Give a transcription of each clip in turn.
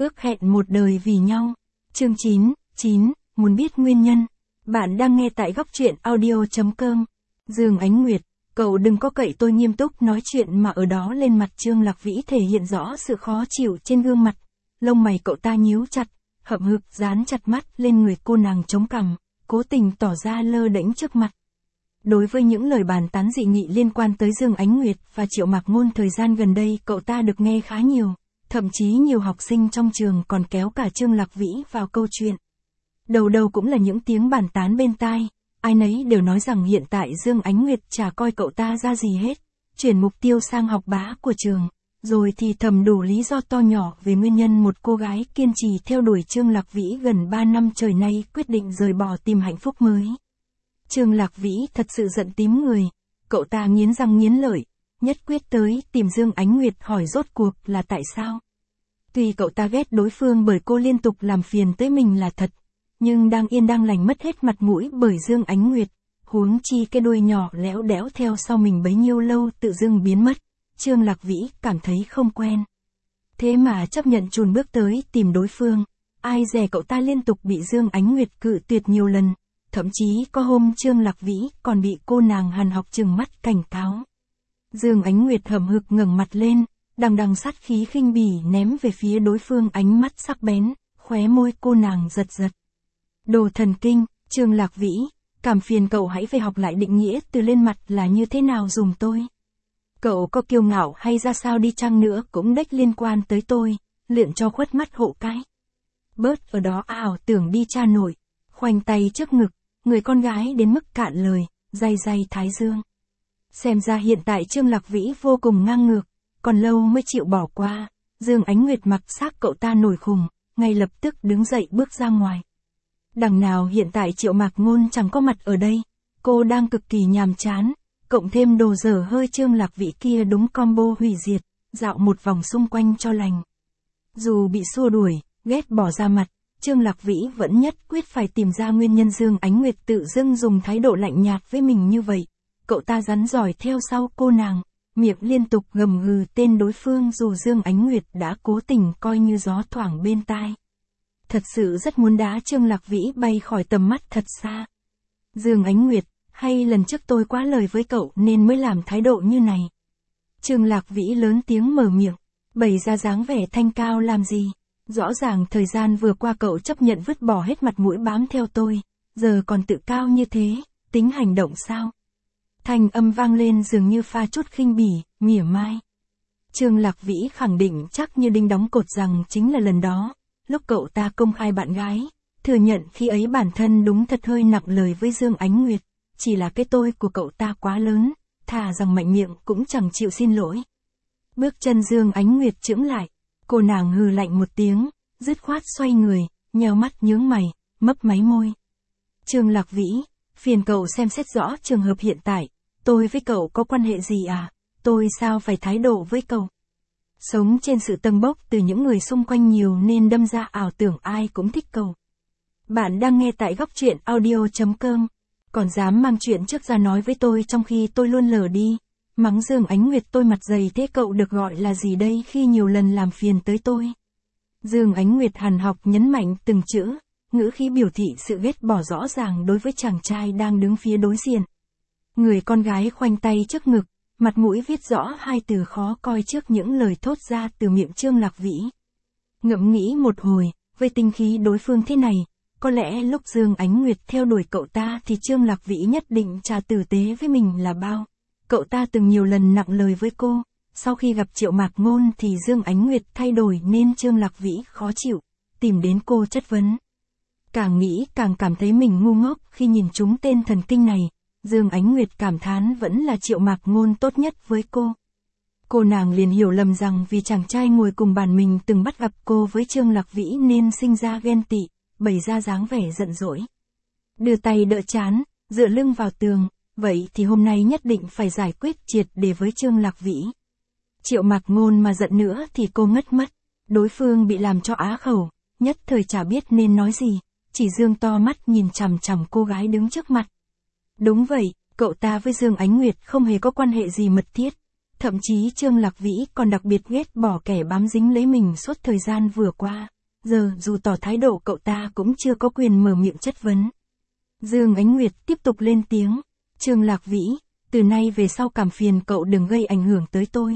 Ước hẹn một đời vì nhau. Chương 9, muốn biết nguyên nhân. Bạn đang nghe tại góc truyện audio.com. Dương Ánh Nguyệt, cậu đừng có cậy tôi nghiêm túc nói chuyện mà ở đó lên mặt Trương Lạc Vĩ thể hiện rõ sự khó chịu trên gương mặt. Lông mày cậu ta nhíu chặt, hậm hực dán chặt mắt lên người cô nàng chống cằm, cố tình tỏ ra lơ đễnh trước mặt. Đối với những lời bàn tán dị nghị liên quan tới Dương Ánh Nguyệt và Triệu Mạc Ngôn thời gian gần đây cậu ta được nghe khá nhiều, thậm chí nhiều học sinh trong trường còn kéo cả Trương Lạc Vĩ vào câu chuyện. Đầu đầu cũng là những tiếng bàn tán bên tai, ai nấy đều nói rằng hiện tại Dương Ánh Nguyệt chả coi cậu ta ra gì hết, chuyển mục tiêu sang học bá của trường, rồi thì thầm đủ lý do to nhỏ về nguyên nhân một cô gái kiên trì theo đuổi Trương Lạc Vĩ gần 3 năm trời nay quyết định rời bỏ tìm hạnh phúc mới. Trương Lạc Vĩ thật sự giận tím người, cậu ta nghiến răng nghiến lợi, nhất quyết tới tìm Dương Ánh Nguyệt hỏi rốt cuộc là tại sao. Tuy cậu ta ghét đối phương bởi cô liên tục làm phiền tới mình là thật, nhưng đang yên đang lành mất hết mặt mũi bởi Dương Ánh Nguyệt, huống chi cái đuôi nhỏ léo đẽo theo sau mình bấy nhiêu lâu tự dưng biến mất, Trương Lạc Vĩ cảm thấy không quen. Thế mà chấp nhận chùn bước tới tìm đối phương, ai dè cậu ta liên tục bị Dương Ánh Nguyệt cự tuyệt nhiều lần. Thậm chí có hôm Trương Lạc Vĩ còn bị cô nàng Hàn Học trừng mắt cảnh cáo. Dương Ánh Nguyệt hậm hực ngẩng mặt lên, đằng đằng sát khí khinh bỉ ném về phía đối phương ánh mắt sắc bén, khóe môi cô nàng giật giật. Đồ thần kinh, Trương Lạc Vĩ, cảm phiền cậu hãy về học lại định nghĩa từ lên mặt là như thế nào dùm tôi. Cậu có kiêu ngạo hay ra sao đi chăng nữa cũng đếch liên quan tới tôi, luyện cho khuất mắt hộ cái. Bớt ở đó ảo tưởng đi cha nổi, khoanh tay trước ngực. Người con gái đến mức cạn lời, day thái dương. Xem ra hiện tại Trương Lạc Vĩ vô cùng ngang ngược, còn lâu mới chịu bỏ qua. Dương Ánh Nguyệt mặc xác cậu ta nổi khùng, ngay lập tức đứng dậy bước ra ngoài. Đằng nào hiện tại Triệu Mạc Ngôn chẳng có mặt ở đây, cô đang cực kỳ nhàm chán, cộng thêm đồ dở hơi Trương Lạc Vĩ kia đúng combo hủy diệt, dạo một vòng xung quanh cho lành. Dù bị xua đuổi, ghét bỏ ra mặt, Trương Lạc Vĩ vẫn nhất quyết phải tìm ra nguyên nhân Dương Ánh Nguyệt tự dưng dùng thái độ lạnh nhạt với mình như vậy. Cậu ta rắn giỏi theo sau cô nàng, miệng liên tục gầm gừ tên đối phương dù Dương Ánh Nguyệt đã cố tình coi như gió thoảng bên tai. Thật sự rất muốn đá Trương Lạc Vĩ bay khỏi tầm mắt thật xa. Dương Ánh Nguyệt, hay lần trước tôi quá lời với cậu nên mới làm thái độ như này. Trương Lạc Vĩ lớn tiếng mở miệng, bày ra dáng vẻ thanh cao làm gì. Rõ ràng thời gian vừa qua cậu chấp nhận vứt bỏ hết mặt mũi bám theo tôi, giờ còn tự cao như thế, tính hành động sao? Thanh âm vang lên dường như pha chút khinh bỉ, mỉa mai. Trương Lạc Vĩ khẳng định chắc như đinh đóng cột rằng chính là lần đó, lúc cậu ta công khai bạn gái, thừa nhận khi ấy bản thân đúng thật hơi nặng lời với Dương Ánh Nguyệt, chỉ là cái tôi của cậu ta quá lớn, thà rằng mạnh miệng cũng chẳng chịu xin lỗi. Bước chân Dương Ánh Nguyệt chững lại. Cô nàng hừ lạnh một tiếng, dứt khoát xoay người, nheo mắt nhướng mày, mấp máy môi. Trương Lạc Vĩ, phiền cậu xem xét rõ trường hợp hiện tại, tôi với cậu có quan hệ gì à, tôi sao phải thái độ với cậu. Sống trên sự tâng bốc từ những người xung quanh nhiều nên đâm ra ảo tưởng ai cũng thích cậu. Bạn đang nghe tại góc truyện audio.com, còn dám mang chuyện trước ra nói với tôi trong khi tôi luôn lờ đi. Mắng Dương Ánh Nguyệt tôi mặt dày thế cậu được gọi là gì đây khi nhiều lần làm phiền tới tôi. Dương Ánh Nguyệt Hàn Học nhấn mạnh từng chữ, ngữ khí biểu thị sự ghét bỏ rõ ràng đối với chàng trai đang đứng phía đối diện. Người con gái khoanh tay trước ngực, mặt mũi viết rõ hai từ khó coi trước những lời thốt ra từ miệng Trương Lạc Vĩ. Ngẫm nghĩ một hồi, với tinh khí đối phương thế này, có lẽ lúc Dương Ánh Nguyệt theo đuổi cậu ta thì Trương Lạc Vĩ nhất định trả tử tế với mình là bao. Cậu ta từng nhiều lần nặng lời với cô, sau khi gặp Triệu Mạc Ngôn thì Dương Ánh Nguyệt thay đổi nên Trương Lạc Vĩ khó chịu, tìm đến cô chất vấn. Càng nghĩ càng cảm thấy mình ngu ngốc khi nhìn trúng tên thần kinh này, Dương Ánh Nguyệt cảm thán vẫn là Triệu Mạc Ngôn tốt nhất với cô. Cô nàng liền hiểu lầm rằng vì chàng trai ngồi cùng bàn mình từng bắt gặp cô với Trương Lạc Vĩ nên sinh ra ghen tị, bày ra dáng vẻ giận dỗi. Đưa tay đỡ trán, dựa lưng vào tường. Vậy thì hôm nay nhất định phải giải quyết triệt để với Trương Lạc Vĩ. Triệu Mạc Ngôn mà giận nữa thì cô ngất mất. Đối phương bị làm cho á khẩu, nhất thời chả biết nên nói gì, chỉ dương to mắt nhìn chằm chằm cô gái đứng trước mặt. Đúng vậy, cậu ta với Dương Ánh Nguyệt không hề có quan hệ gì mật thiết. Thậm chí Trương Lạc Vĩ còn đặc biệt ghét bỏ kẻ bám dính lấy mình suốt thời gian vừa qua. Giờ dù tỏ thái độ cậu ta cũng chưa có quyền mở miệng chất vấn. Dương Ánh Nguyệt tiếp tục lên tiếng. Trương Lạc Vĩ, từ nay về sau cảm phiền cậu đừng gây ảnh hưởng tới tôi.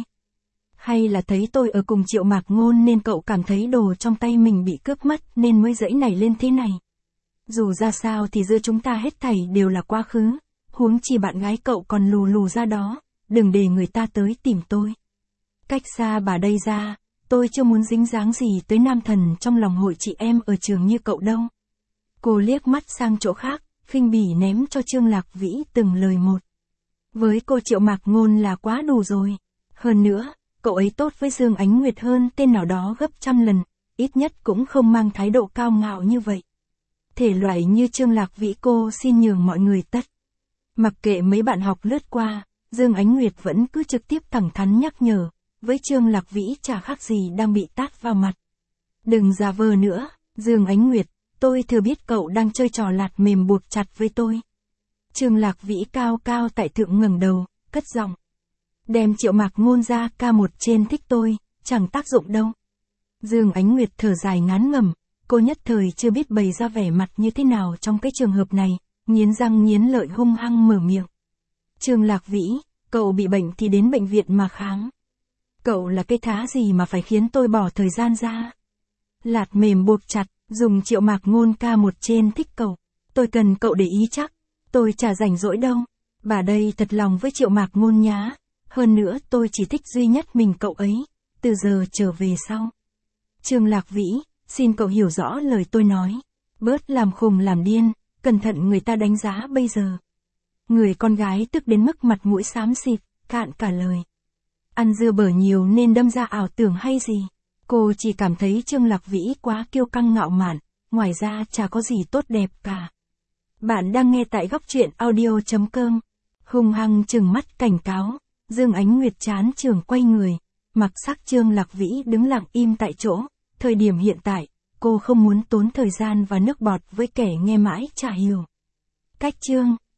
Hay là thấy tôi ở cùng Triệu Mạc Ngôn nên cậu cảm thấy đồ trong tay mình bị cướp mất nên mới giãy nảy lên thế này. Dù ra sao thì giữa chúng ta hết thảy đều là quá khứ, huống chi bạn gái cậu còn lù lù ra đó, đừng để người ta tới tìm tôi. Cách xa bà đây ra, tôi chưa muốn dính dáng gì tới nam thần trong lòng hội chị em ở trường như cậu đâu. Cô liếc mắt sang chỗ khác, khinh bỉ ném cho Trương Lạc Vĩ từng lời một. Với cô Triệu Mạc Ngôn là quá đủ rồi. Hơn nữa, cậu ấy tốt với Dương Ánh Nguyệt hơn tên nào đó gấp trăm lần, ít nhất cũng không mang thái độ cao ngạo như vậy. Thể loại như Trương Lạc Vĩ cô xin nhường mọi người tất. Mặc kệ mấy bạn học lướt qua, Dương Ánh Nguyệt vẫn cứ trực tiếp thẳng thắn nhắc nhở, với Trương Lạc Vĩ chả khác gì đang bị tát vào mặt. Đừng giả vờ nữa, Dương Ánh Nguyệt, tôi thừa biết cậu đang chơi trò lạt mềm buộc chặt với tôi. Trương Lạc Vĩ cao cao tại thượng ngẩng đầu, cất giọng. Đem Triệu Mạc Ngôn ra ca một trên thích tôi, chẳng tác dụng đâu. Dương Ánh Nguyệt thở dài ngán ngẩm, cô nhất thời chưa biết bày ra vẻ mặt như thế nào trong cái trường hợp này, nghiến răng nghiến lợi hung hăng mở miệng. Trương Lạc Vĩ, cậu bị bệnh thì đến bệnh viện mà khám. Cậu là cái thá gì mà phải khiến tôi bỏ thời gian ra? Lạt mềm buộc chặt, dùng Triệu Mạc Ngôn ca một trên thích cậu. Tôi cần cậu để ý chắc. Tôi chả rảnh rỗi đâu. Bà đây thật lòng với Triệu Mạc Ngôn nhá. Hơn nữa tôi chỉ thích duy nhất mình cậu ấy. Từ giờ trở về sau. Trương Lạc Vĩ, xin cậu hiểu rõ lời tôi nói. Bớt làm khùng làm điên, cẩn thận người ta đánh giá bây giờ. Người con gái tức đến mức mặt mũi xám xịt, cạn cả lời. Ăn dưa bở nhiều nên đâm ra ảo tưởng hay gì. Cô chỉ cảm thấy Trương Lạc Vĩ quá kiêu căng ngạo mạn, ngoài ra chả có gì tốt đẹp cả. Bạn đang nghe tại góc truyện audio.com. Hung hăng trừng mắt cảnh cáo, Dương Ánh Nguyệt chán trường quay người, mặc sắc Trương Lạc Vĩ đứng lặng im tại chỗ. Thời điểm hiện tại, cô không muốn tốn thời gian và nước bọt với kẻ nghe mãi chả hiểu. Cách chương